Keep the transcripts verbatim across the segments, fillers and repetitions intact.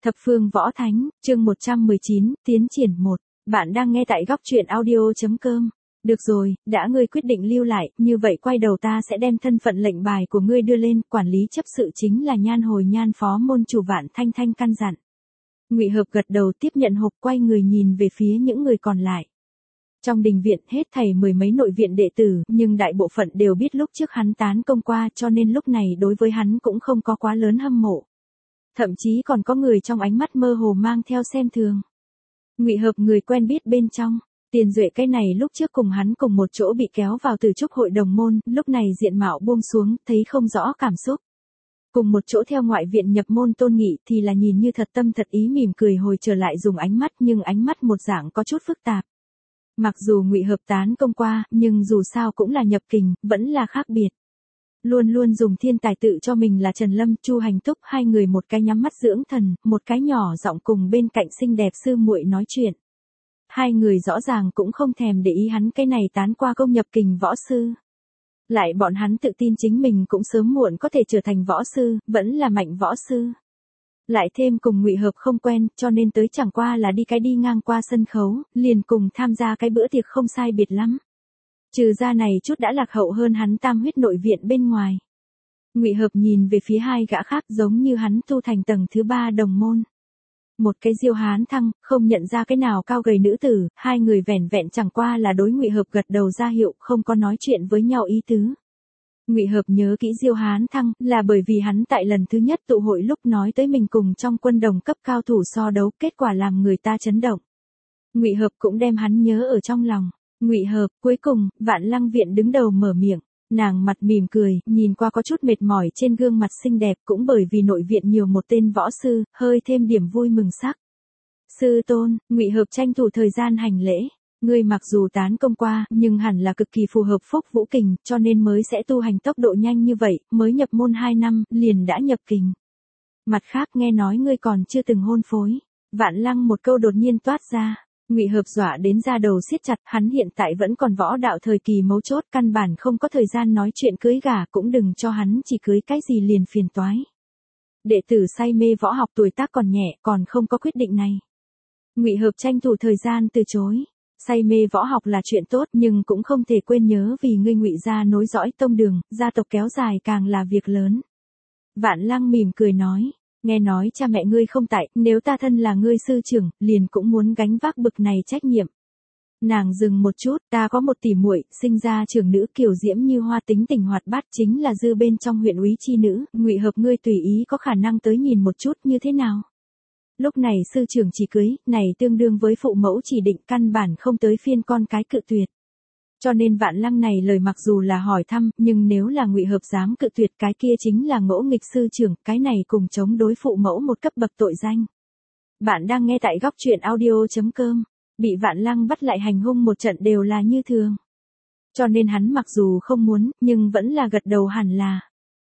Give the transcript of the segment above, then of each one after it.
Thập phương võ thánh, chương một trăm mười chín, tiến triển một. Bạn đang nghe tại góc truyện audio chấm com. Được rồi, đã ngươi quyết định lưu lại, như vậy quay đầu ta sẽ đem thân phận lệnh bài của ngươi đưa lên, quản lý chấp sự chính là Nhan Hồi Nhan phó môn chủ Vạn Thanh Thanh căn dặn. Ngụy Hợp gật đầu tiếp nhận hộp, quay người nhìn về phía những người còn lại. Trong đình viện hết thảy mười mấy nội viện đệ tử, nhưng đại bộ phận đều biết lúc trước hắn tán công qua, cho nên lúc này đối với hắn cũng không có quá lớn hâm mộ. Thậm chí còn có người trong ánh mắt mơ hồ mang theo xem thường. Ngụy Hợp người quen biết bên trong, Tiền Duệ cái này lúc trước cùng hắn cùng một chỗ bị kéo vào từ trúc hội đồng môn, lúc này diện mạo buông xuống, thấy không rõ cảm xúc. Cùng một chỗ theo ngoại viện nhập môn Tôn Nghị thì là nhìn như thật tâm thật ý mỉm cười hồi trở lại dùng ánh mắt, nhưng ánh mắt một dạng có chút phức tạp. Mặc dù Ngụy Hợp tán công qua, nhưng dù sao cũng là nhập kình, vẫn là khác biệt. Luôn luôn dùng thiên tài tự cho mình là Trần Lâm, Chu Hành Túc, hai người một cái nhắm mắt dưỡng thần, một cái nhỏ giọng cùng bên cạnh xinh đẹp sư muội nói chuyện. Hai người rõ ràng cũng không thèm để ý hắn cái này tán qua công nhập kình võ sư. Lại bọn hắn tự tin chính mình cũng sớm muộn có thể trở thành võ sư, vẫn là mạnh võ sư. Lại thêm cùng Ngụy Hợp không quen, cho nên tới chẳng qua là đi cái đi ngang qua sân khấu, liền cùng tham gia cái bữa tiệc không sai biệt lắm. Trừ ra này chút đã lạc hậu hơn hắn tam huyết nội viện bên ngoài. Ngụy Hợp nhìn về phía hai gã khác giống như hắn tu thành tầng thứ ba đồng môn. Một cái Diêu Hán Thăng, không nhận ra cái nào cao gầy nữ tử, hai người vẻn vẹn chẳng qua là đối Ngụy Hợp gật đầu ra hiệu, không có nói chuyện với nhau ý tứ. Ngụy Hợp nhớ kỹ Diêu Hán Thăng, là bởi vì hắn tại lần thứ nhất tụ hội lúc nói tới mình cùng trong quân đồng cấp cao thủ so đấu, kết quả làm người ta chấn động. Ngụy Hợp cũng đem hắn nhớ ở trong lòng. Ngụy Hợp, cuối cùng, Vạn Lăng viện đứng đầu mở miệng, nàng mặt mỉm cười, nhìn qua có chút mệt mỏi trên gương mặt xinh đẹp, cũng bởi vì nội viện nhiều một tên võ sư, hơi thêm điểm vui mừng sắc. Sư tôn, Ngụy Hợp tranh thủ thời gian hành lễ, ngươi mặc dù tán công qua, nhưng hẳn là cực kỳ phù hợp phúc vũ kình, cho nên mới sẽ tu hành tốc độ nhanh như vậy, mới nhập môn hai năm, liền đã nhập kình. Mặt khác nghe nói ngươi còn chưa từng hôn phối. Vạn Lăng một câu đột nhiên toát ra. Ngụy Hợp dọa đến da đầu siết chặt, hắn hiện tại vẫn còn võ đạo thời kỳ mấu chốt, căn bản không có thời gian nói chuyện cưới gả, cũng đừng cho hắn chỉ cưới cái gì liền phiền toái. Đệ tử say mê võ học tuổi tác còn nhẹ, còn không có quyết định này. Ngụy Hợp tranh thủ thời gian từ chối. Say mê võ học là chuyện tốt, nhưng cũng không thể quên nhớ vì ngươi Ngụy gia nối dõi tông đường, gia tộc kéo dài càng là việc lớn. Vạn Lăng mỉm cười nói. Nghe nói cha mẹ ngươi không tại, nếu ta thân là ngươi sư trưởng, liền cũng muốn gánh vác bực này trách nhiệm. Nàng dừng một chút, ta có một tỷ muội, sinh ra trưởng nữ kiều diễm như hoa, tính tình hoạt bát, chính là dư bên trong huyện úy chi nữ, Ngụy Hợp ngươi tùy ý có khả năng tới nhìn một chút như thế nào. Lúc này sư trưởng chỉ cưới, này tương đương với phụ mẫu chỉ định, căn bản không tới phiên con cái cự tuyệt. Cho nên Vạn Lăng này lời mặc dù là hỏi thăm, nhưng nếu là Ngụy Hợp dám cự tuyệt cái kia chính là ngỗ nghịch sư trưởng, cái này cùng chống đối phụ mẫu một cấp bậc tội danh. Bạn đang nghe tại góc truyện audio chấm com, bị Vạn Lăng bắt lại hành hung một trận đều là như thường. Cho nên hắn mặc dù không muốn, nhưng vẫn là gật đầu hẳn là.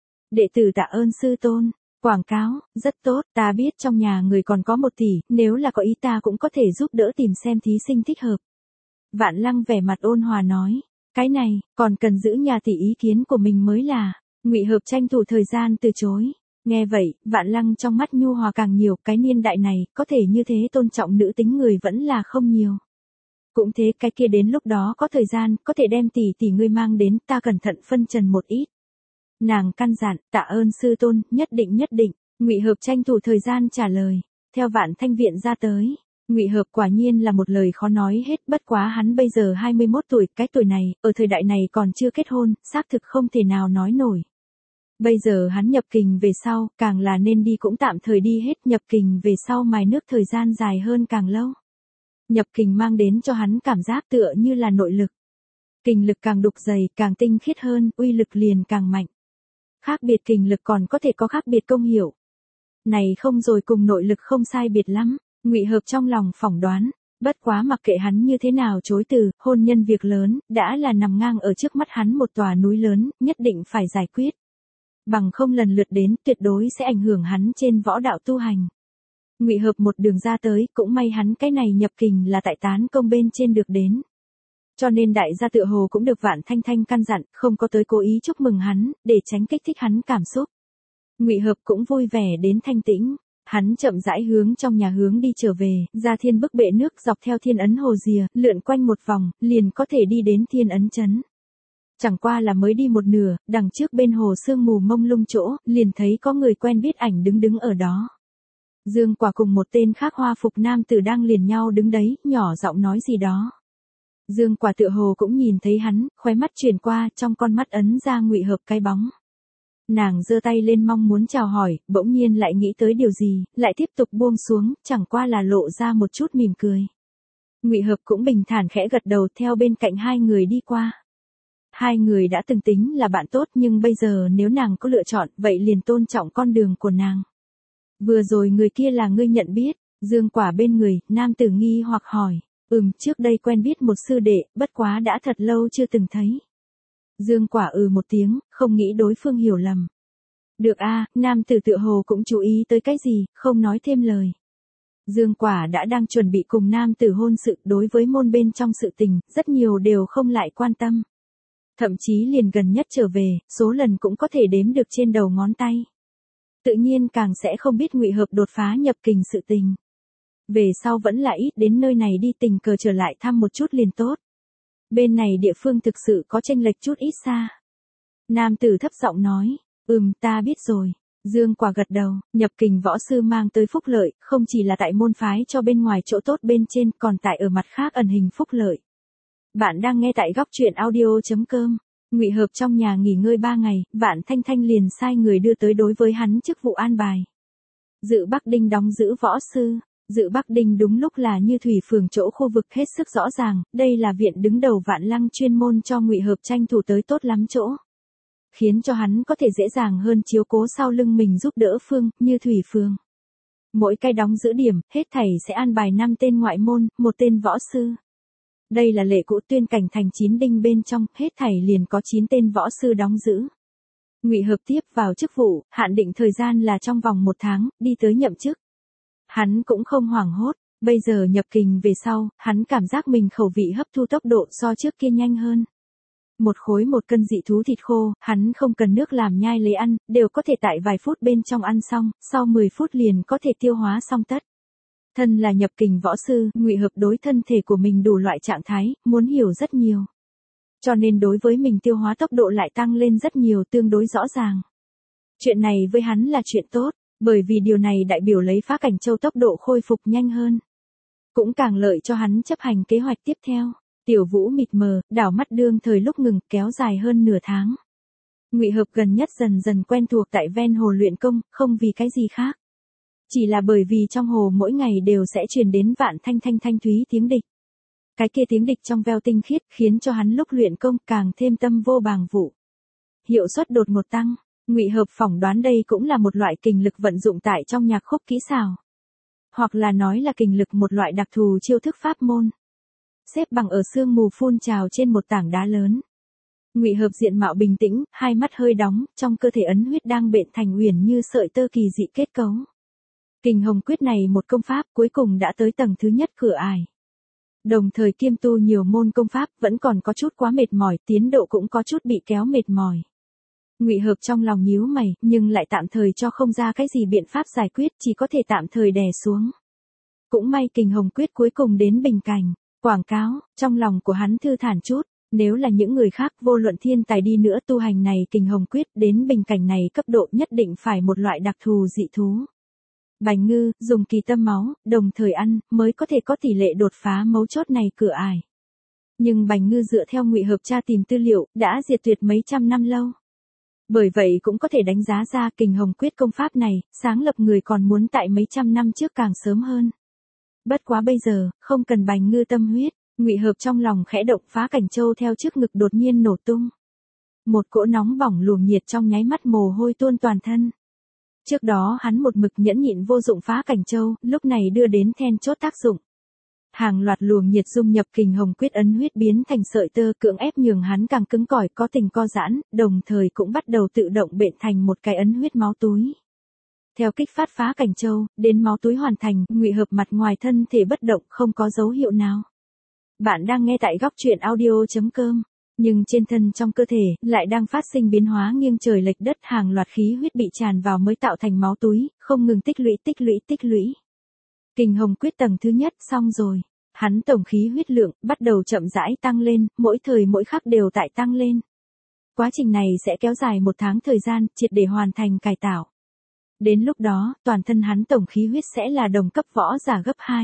Đệ tử tạ ơn sư tôn, quảng cáo, rất tốt, ta biết trong nhà người còn có một tỷ, nếu là có ý ta cũng có thể giúp đỡ tìm xem thí sinh thích hợp. Vạn Lăng vẻ mặt ôn hòa nói, cái này, còn cần giữ nhà tỷ ý kiến của mình mới là. Ngụy Hợp tranh thủ thời gian từ chối. Nghe vậy, Vạn Lăng trong mắt nhu hòa càng nhiều, cái niên đại này, có thể như thế tôn trọng nữ tính người vẫn là không nhiều. Cũng thế, cái kia đến lúc đó có thời gian, có thể đem tỷ tỷ ngươi mang đến, ta cẩn thận phân trần một ít. Nàng căn dặn, tạ ơn sư tôn, nhất định nhất định. Ngụy Hợp tranh thủ thời gian trả lời, theo Vạn Thanh viện ra tới. Ngụy Hợp quả nhiên là một lời khó nói hết, bất quá hắn bây giờ hai mươi mốt tuổi, cái tuổi này, ở thời đại này còn chưa kết hôn, xác thực không thể nào nói nổi. Bây giờ hắn nhập kình về sau, càng là nên đi cũng tạm thời đi hết, nhập kình về sau mài nước thời gian dài hơn càng lâu. Nhập kình mang đến cho hắn cảm giác tựa như là nội lực. Kình lực càng đục dày, càng tinh khiết hơn, uy lực liền càng mạnh. Khác biệt kình lực còn có thể có khác biệt công hiệu. Này không rồi cùng nội lực không sai biệt lắm. Ngụy Hợp trong lòng phỏng đoán, bất quá mặc kệ hắn như thế nào chối từ, hôn nhân việc lớn, đã là nằm ngang ở trước mắt hắn một tòa núi lớn, nhất định phải giải quyết. Bằng không lần lượt đến, tuyệt đối sẽ ảnh hưởng hắn trên võ đạo tu hành. Ngụy Hợp một đường ra tới, cũng may hắn cái này nhập kình là tại tán công bên trên được đến. Cho nên đại gia tựa hồ cũng được Vạn Thanh Thanh căn dặn, không có tới cố ý chúc mừng hắn, để tránh kích thích hắn cảm xúc. Ngụy Hợp cũng vui vẻ đến thanh tĩnh. Hắn chậm rãi hướng trong nhà hướng đi trở về, ra thiên bức bệ nước dọc theo thiên ấn hồ rìa, lượn quanh một vòng, liền có thể đi đến thiên ấn trấn. Chẳng qua là mới đi một nửa, đằng trước bên hồ sương mù mông lung chỗ, liền thấy có người quen biết ảnh đứng đứng ở đó. Dương Quả cùng một tên khác hoa phục nam tử đang liền nhau đứng đấy, nhỏ giọng nói gì đó. Dương Quả tựa hồ cũng nhìn thấy hắn, khóe mắt chuyển qua, trong con mắt ấn ra Ngụy Hợp cái bóng. Nàng giơ tay lên mong muốn chào hỏi, bỗng nhiên lại nghĩ tới điều gì, lại tiếp tục buông xuống, chẳng qua là lộ ra một chút mỉm cười. Ngụy Hợp cũng bình thản khẽ gật đầu theo bên cạnh hai người đi qua. Hai người đã từng tính là bạn tốt nhưng bây giờ nếu nàng có lựa chọn, vậy liền tôn trọng con đường của nàng. Vừa rồi người kia là ngươi nhận biết, Dương Quả bên người, nam tử nghi hoặc hỏi, ừm, trước đây quen biết một sư đệ, bất quá đã thật lâu chưa từng thấy. Dương Quả ừ một tiếng, không nghĩ đối phương hiểu lầm. Được a, nam tử tựa hồ cũng chú ý tới cái gì, không nói thêm lời. Dương Quả đã đang chuẩn bị cùng nam tử hôn sự, đối với môn bên trong sự tình, rất nhiều đều không lại quan tâm. Thậm chí liền gần nhất trở về, số lần cũng có thể đếm được trên đầu ngón tay. Tự nhiên càng sẽ không biết Ngụy Hợp đột phá nhập kình sự tình. Về sau vẫn là ít đến nơi này đi tình cờ trở lại thăm một chút liền tốt. Bên này địa phương thực sự có chênh lệch chút ít xa. Nam tử thấp giọng nói, ừm ta biết rồi. Dương Quả gật đầu, nhập kình võ sư mang tới phúc lợi, không chỉ là tại môn phái cho bên ngoài chỗ tốt bên trên, còn tại ở mặt khác ẩn hình phúc lợi. Bạn đang nghe tại góc truyện audio.com. Ngụy Hợp trong nhà nghỉ ngơi ba ngày, Vạn Thanh Thanh liền sai người đưa tới đối với hắn chức vụ an bài. Dự Bắc Đinh đóng giữ võ sư. Dự Bắc Đinh đúng lúc là như thủy phường chỗ khu vực hết sức rõ ràng, đây là viện đứng đầu Vạn Lăng chuyên môn cho Ngụy Hợp tranh thủ tới tốt lắm chỗ. Khiến cho hắn có thể dễ dàng hơn chiếu cố sau lưng mình giúp đỡ phương, như thủy phường. Mỗi cái đóng giữ điểm, hết thảy sẽ an bài năm tên ngoại môn, một tên võ sư. Đây là lệ cũ Tuyên Cảnh thành chín đinh bên trong, hết thảy liền có chín tên võ sư đóng giữ. Ngụy Hợp tiếp vào chức vụ, hạn định thời gian là trong vòng một tháng, đi tới nhậm chức. Hắn cũng không hoảng hốt, bây giờ nhập kình về sau, hắn cảm giác mình khẩu vị hấp thu tốc độ so trước kia nhanh hơn. Một khối một cân dị thú thịt khô, hắn không cần nước làm nhai lấy ăn, đều có thể tại vài phút bên trong ăn xong, sau mười phút liền có thể tiêu hóa xong tất. Thân là nhập kình võ sư, Ngụy Hợp đối thân thể của mình đủ loại trạng thái, muốn hiểu rất nhiều. Cho nên đối với mình tiêu hóa tốc độ lại tăng lên rất nhiều, tương đối rõ ràng. Chuyện này với hắn là chuyện tốt, bởi vì điều này đại biểu lấy Phá Cảnh Châu tốc độ khôi phục nhanh hơn. Cũng càng lợi cho hắn chấp hành kế hoạch tiếp theo. Tiểu Vũ mịt mờ, đảo mắt đương thời lúc ngừng, kéo dài hơn nửa tháng. Ngụy Hợp gần nhất dần dần quen thuộc tại ven hồ luyện công, không vì cái gì khác. Chỉ là bởi vì trong hồ mỗi ngày đều sẽ truyền đến Vạn Thanh Thanh thanh thúy tiếng địch. Cái kia tiếng địch trong veo tinh khiết khiến cho hắn lúc luyện công càng thêm tâm vô bàng vụ. Hiệu suất đột ngột tăng, Ngụy Hợp phỏng đoán đây cũng là một loại kình lực vận dụng tại trong nhạc khúc kỹ xảo. Hoặc là nói là kình lực một loại đặc thù chiêu thức pháp môn. Xếp bằng ở sương mù phun trào trên một tảng đá lớn. Ngụy Hợp diện mạo bình tĩnh, hai mắt hơi đóng, trong cơ thể ấn huyết đang bện thành uyển như sợi tơ kỳ dị kết cấu. Kình Hồng Quyết này một công pháp cuối cùng đã tới tầng thứ nhất cửa ải. Đồng thời kiêm tu nhiều môn công pháp vẫn còn có chút quá mệt mỏi, tiến độ cũng có chút bị kéo mệt mỏi. Ngụy Hợp trong lòng nhíu mày, nhưng lại tạm thời cho không ra cái gì biện pháp giải quyết, chỉ có thể tạm thời đè xuống. Cũng may Kình Hồng Quyết cuối cùng đến bình cảnh. Quảng cáo, trong lòng của hắn thư thản chút, nếu là những người khác vô luận thiên tài đi nữa tu hành này Kình Hồng Quyết đến bình cảnh này cấp độ nhất định phải một loại đặc thù dị thú. Bành ngư, dùng kỳ tâm máu, đồng thời ăn, mới có thể có tỷ lệ đột phá mấu chốt này cửa ải. Nhưng Bành ngư dựa theo Ngụy Hợp tra tìm tư liệu, đã diệt tuyệt mấy trăm năm lâu. Bởi vậy cũng có thể đánh giá ra Kình Hồng Quyết công pháp này, sáng lập người còn muốn tại mấy trăm năm trước càng sớm hơn. Bất quá bây giờ, không cần Bành ngư tâm huyết, Ngụy Hợp trong lòng khẽ động Phá Cảnh Châu theo trước ngực đột nhiên nổ tung. Một cỗ nóng bỏng luồng nhiệt trong nháy mắt mồ hôi tuôn toàn thân. Trước đó hắn một mực nhẫn nhịn vô dụng Phá Cảnh Châu, lúc này đưa đến then chốt tác dụng. Hàng loạt luồng nhiệt dung nhập Kình Hồng Quyết ấn huyết biến thành sợi tơ cưỡng ép nhường hắn càng cứng cỏi có tình co giãn, đồng thời cũng bắt đầu tự động bện thành một cái ấn huyết máu túi. Theo kích phát Phá Cảnh Châu, đến máu túi hoàn thành, Ngụy Hợp mặt ngoài thân thể bất động không có dấu hiệu nào. Bạn đang nghe tại góc truyện audio.com. Nhưng trên thân trong cơ thể, lại đang phát sinh biến hóa nghiêng trời lệch đất, hàng loạt khí huyết bị tràn vào mới tạo thành máu túi, không ngừng tích lũy tích lũy tích lũy. Kình hồng quyết tầng thứ nhất xong rồi. Hắn tổng khí huyết lượng, bắt đầu chậm rãi tăng lên, mỗi thời mỗi khắc đều tại tăng lên. Quá trình này sẽ kéo dài một tháng thời gian, triệt để hoàn thành cải tạo. Đến lúc đó, toàn thân hắn tổng khí huyết sẽ là đồng cấp võ giả gấp hai.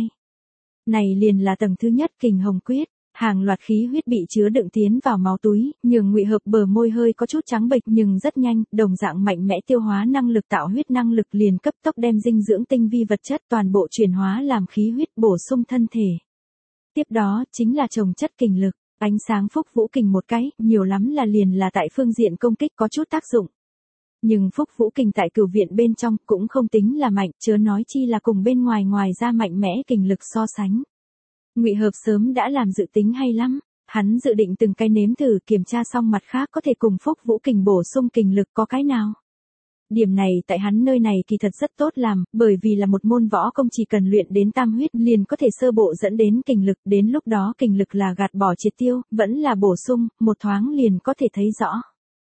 Này liền là tầng thứ nhất kình hồng quyết. Hàng loạt khí huyết bị chứa đựng tiến vào máu túi, nhường Ngụy Hợp bờ môi hơi có chút trắng bệch nhưng rất nhanh, đồng dạng mạnh mẽ tiêu hóa năng lực tạo huyết năng lực liền cấp tốc đem dinh dưỡng tinh vi vật chất toàn bộ chuyển hóa làm khí huyết bổ sung thân thể. Tiếp đó, chính là trồng chất kình lực, ánh sáng phúc vũ kình một cái, nhiều lắm là liền là tại phương diện công kích có chút tác dụng. Nhưng phúc vũ kình tại cửu viện bên trong cũng không tính là mạnh, chớ nói chi là cùng bên ngoài ngoài ra mạnh mẽ kình lực so sánh. Ngụy Hợp sớm đã làm dự tính hay lắm, hắn dự định từng cái nếm thử kiểm tra xong mặt khác có thể cùng phúc vũ kình bổ sung kình lực có cái nào. Điểm này tại hắn nơi này kỳ thật rất tốt làm, bởi vì là một môn võ công chỉ cần luyện đến tam huyết liền có thể sơ bộ dẫn đến kình lực, đến lúc đó kình lực là gạt bỏ triệt tiêu, vẫn là bổ sung, một thoáng liền có thể thấy rõ.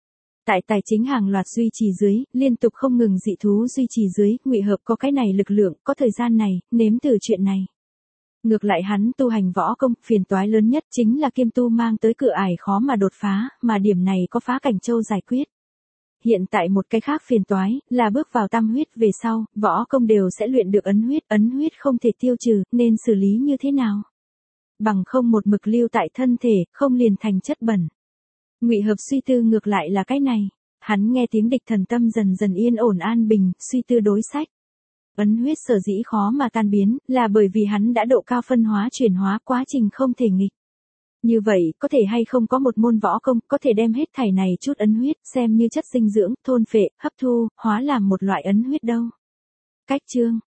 Tại tài chính hàng loạt duy trì dưới, liên tục không ngừng dị thú duy trì dưới, Ngụy Hợp có cái này lực lượng, có thời gian này, nếm thử chuyện này. Ngược lại hắn tu hành võ công, phiền toái lớn nhất chính là kiêm tu mang tới cửa ải khó mà đột phá, mà điểm này có Phá Cảnh Châu giải quyết. Hiện tại một cái khác phiền toái, là bước vào tam huyết về sau, võ công đều sẽ luyện được ấn huyết, ấn huyết không thể tiêu trừ, nên xử lý như thế nào? Bằng không một mực lưu tại thân thể, không liền thành chất bẩn. Ngụy Hợp suy tư ngược lại là cái này, hắn nghe tiếng địch thần tâm dần dần yên ổn an bình, suy tư đối sách. Ấn huyết sở dĩ khó mà tan biến, là bởi vì hắn đã độ cao phân hóa chuyển hóa, quá trình không thể nghịch. Như vậy, có thể hay không có một môn võ công, có thể đem hết thảy này chút ấn huyết, xem như chất dinh dưỡng, thôn phệ, hấp thu, hóa làm một loại ấn huyết đâu. Cách chương